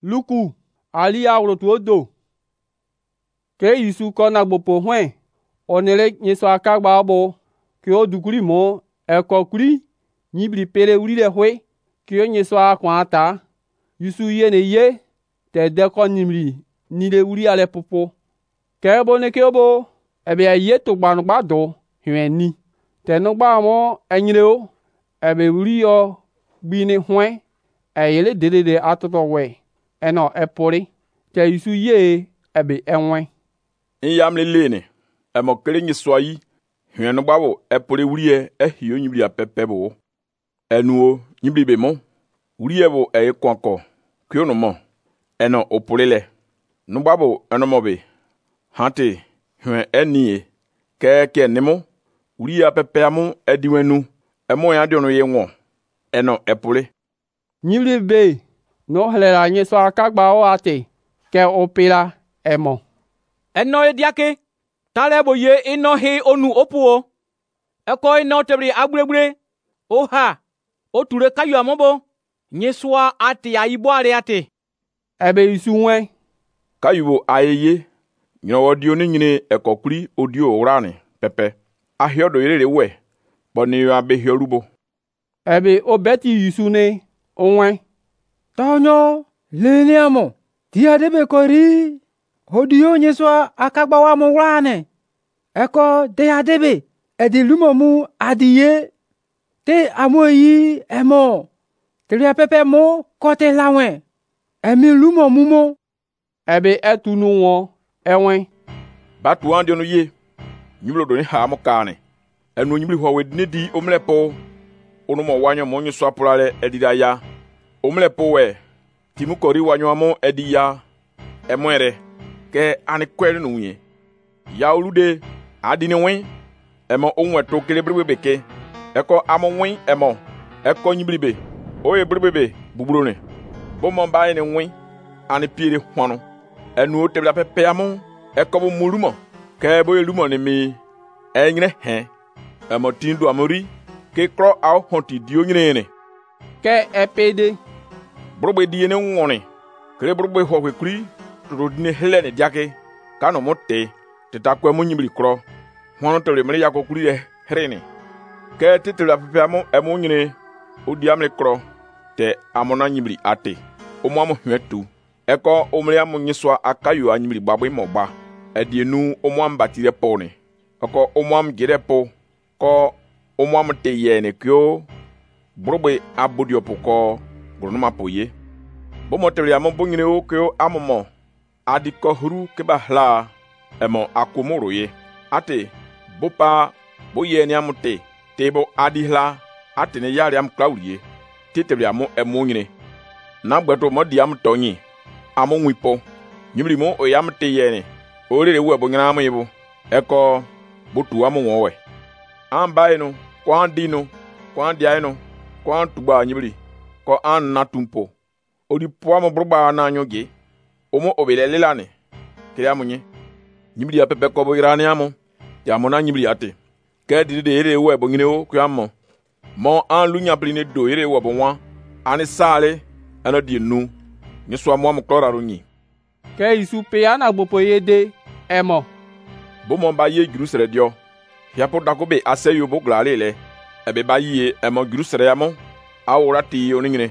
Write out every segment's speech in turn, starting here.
luku ali awrotu odo ke Yesu ko na gbopo hwen onele nyeso akagba bo ke odukuri mo ekokuri nyibli pere ulile hwe ke nyeso akwanta Yesu yene ye te de ko nyibli nile uli ale popo ke bo ne ke bo ebe ye to gbanugba do hwen ni te no gba mo enyire o ebe uli yo gbini hwen eyele dedede atoto we eno epori te Yesu ye ebe enwe Iyam lene emo kele nyiswayi hwen no gbawo epori ulie ehio nyibli apepe bo enuo nyibli be mo ulie bo ekwanko kyono mo eno oporile no gbabo eno mo be hante hwen enie ke nemo ulie apepe amu ediwenu emo ya diono ye won eno epole nyibli be no helela nyeso akagba o ate ke opila emo eno ediake tale bo ye ino he onu opuo eko ino tebri agbregbre oha oture kayu amobo nyeswa ate ayibo are ate ebe Yesu nwe kayubo ayeye nyowo dio ni nyine ekokuri odio urane pepe ahiodo yerere we boni yo abehio rubo ebe obeti Yesu ne onwe tonyo leni amo dia debe kori odio nyeswa akagba wa mo urane eko de adebe edilumo mu adiye te amoyi emo teria pepe mo kote lawen emi lumo mumo ebe etunu won enwe batu andio no ye nyiblo do ni ha mo kane enu nyibli ho we di omlepo onu mo wanyo mo nyu apurale edida ya omlepo we timu kori wanyo amo ediya emwere ke ani kwelu no ye ya olude adini wen emo onwe to kelebrebe beke eko amo wen emo eko nyiblibe oye brebe buburone bo mo ba ni wen ani pire hono enu o tebla pepe amo eko bo mulumo ke bo elumo ni mi enyre he emo tindu amori ke kro aw honti dio nyine ke epede brogbe die ne nwone kre brogbe ho kwekuri to dine hele ne diake kanu mote tetakwa mo nyibli kro hono tele mele yakokuri e herene ke titela pepe amo emo nyine odi amle kro te amona nyibli ate omo amo hwetu eko omle amo nyiswa akayo anyibli gbagbe mogba edienu omo ambatire pone eko omo am girepo ko omo am te yene kyo brogbe abodio poko gronoma poye bo motele amo bonyine o kyo amomo adiko huru ke bahla emo akomoro ye ate bopa boye ni amute tebo adihla ate ne yari am klaurie titele amo emo nyine na gbeto mo di am tonyi amo nwipo nyibli mo o yam te yene orere wu abonyana am yibo eko botu amo wonwe amba eno kwan dino kwan dia eno kwan tuba nyibli ko an na tumpo odi po amo brugba na anyoge omo obele lane kire amunye nyibli ya pepe ko bo irani amo ya mo na nyibli ate ke di de ere wu abonyine o ku amo mo an lunya pline do ere wu abonwa ani sale ana di nu ni so amo klora runyi ke Yesu pe ana gbopo yede emo bo mo ba ye grusere dio ya po dakobe aseyo bo glale le ebe ba ye emo grusere amo awura ti oningine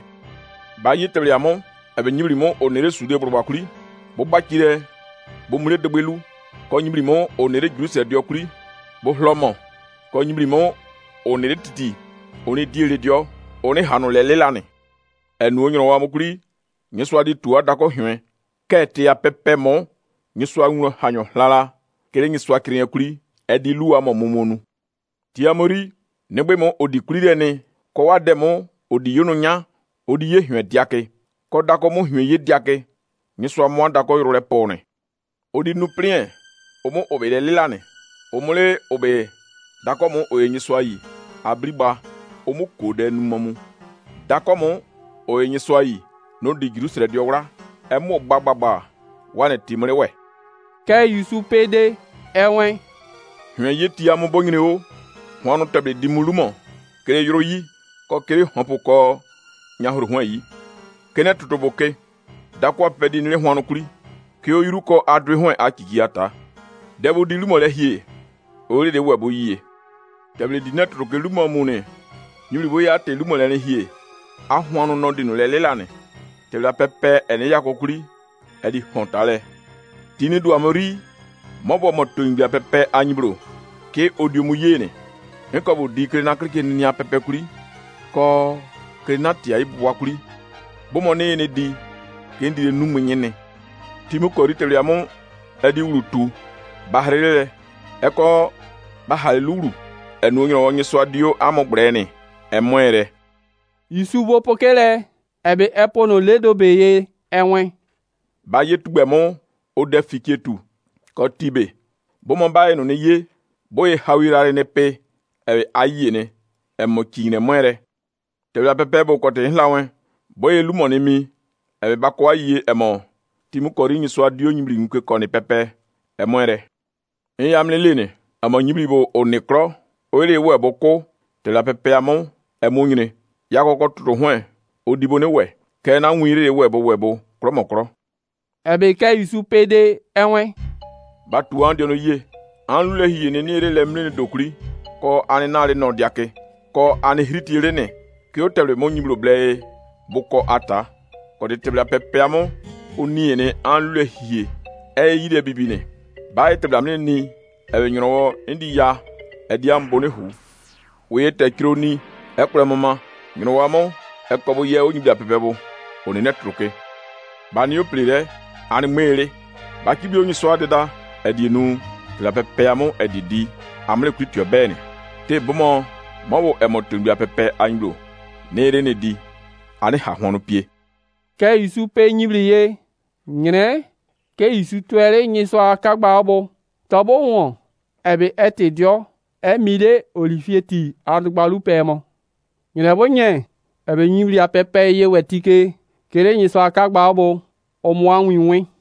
ba ye tebre amo ebe nyibli mo onere sude bro bakuri bo bakire bo mure degbelu ko nyibli mo onere grusere dio kuri bo hlomo ko nyibli mo onere titi oni diele dio oni hanu lelelane enu onyo wa mokuri nyeswa di tuwa dako hwen kete ya pepe mo nyeswa nwo hanyo lala kele nyeswa kriya kuri edi luwa mo momonu ti amori negbe mo odi kuri dene ko wa demo odi yono nya odi ye hwen diake ko dako mo hwen ye diake nyeswa mo dako yoro le pone odi nu prien omo obele lilane omole obe dako mo oye nyeswa yi abriba omo kode nu momu dako mo oye nyeswa yi no di grusere diora emo gbagbagba wane timre we ke Yesu pede enwe hwen yeti amo bonyine o hono tebe dimulumo kere yoro yi ko kere hompo ko nyahuru hwan yi kene tutoboke dakwa pedi ni hwanu kuri ke o yuruko adwe hwen akiki ata debo di lumo le hie ori de webo yie table di netro ke lumo mu ne nyuli bo ya te lumo le hie ahwanu no di no le lelane table pepe ene yakokuri edi hontale tini do amori mobo moto ngbia pepe anyibro ke odiomu yene enko bo di kre na krike ni pepe kuri ko kre na ti ai bua kuri bo mo ne di ke ndi nu munyene timu kori tele amu edi wurutu bahrele eko bahalulu enu nyo wonye so adio amogrene emwere isubo pokele ebe epono ledo beye enwe ba yetugbemo o defikietu ko tibe bo mo ba enu ne ye boye hawirare ne pe ebe ayene emo kine mwere tele pepe bo kote hlawen boye lumo ne mi ebe bakwa ye emo timu kori nyi so adio nyibri nke koni pepe emwere yamlelene amo nyibri bo onekro oile we boko te la pepe amo emunyine yakoko tru hwen odibo ne we ke na nwire webo kromokro ebe ke isu pede enwe batu andi no ye an le hiye ne ire le mlene dokuri ko ani na le no diake ko ani hritiere ne ke o tele mo nyibro ble boko ata ko de tebla pepe amo oni ne an le hiye yide bibine ba tebla mlene ni ebe nyoro ndi ya edi ambone hu we te kroni ekure mama nyoro wamo ekobo ye onyibia pepebo oni netruke ba ni o plire ani mere ba kibi onyi so adeda edi nu la pepe amo edidi amle kwitio bene te bomo mawo emotunbia pepe anylo nere ne di ani ha hono pie ke isu pe nyibri ye nyine ke isu twere nyi so akagba obo tobo won ebe etedio emile olifieti adugbalu pemo nyine bo nye ebe nyibri apepe ye wetike kere nyi so akagba obo omo anwinwe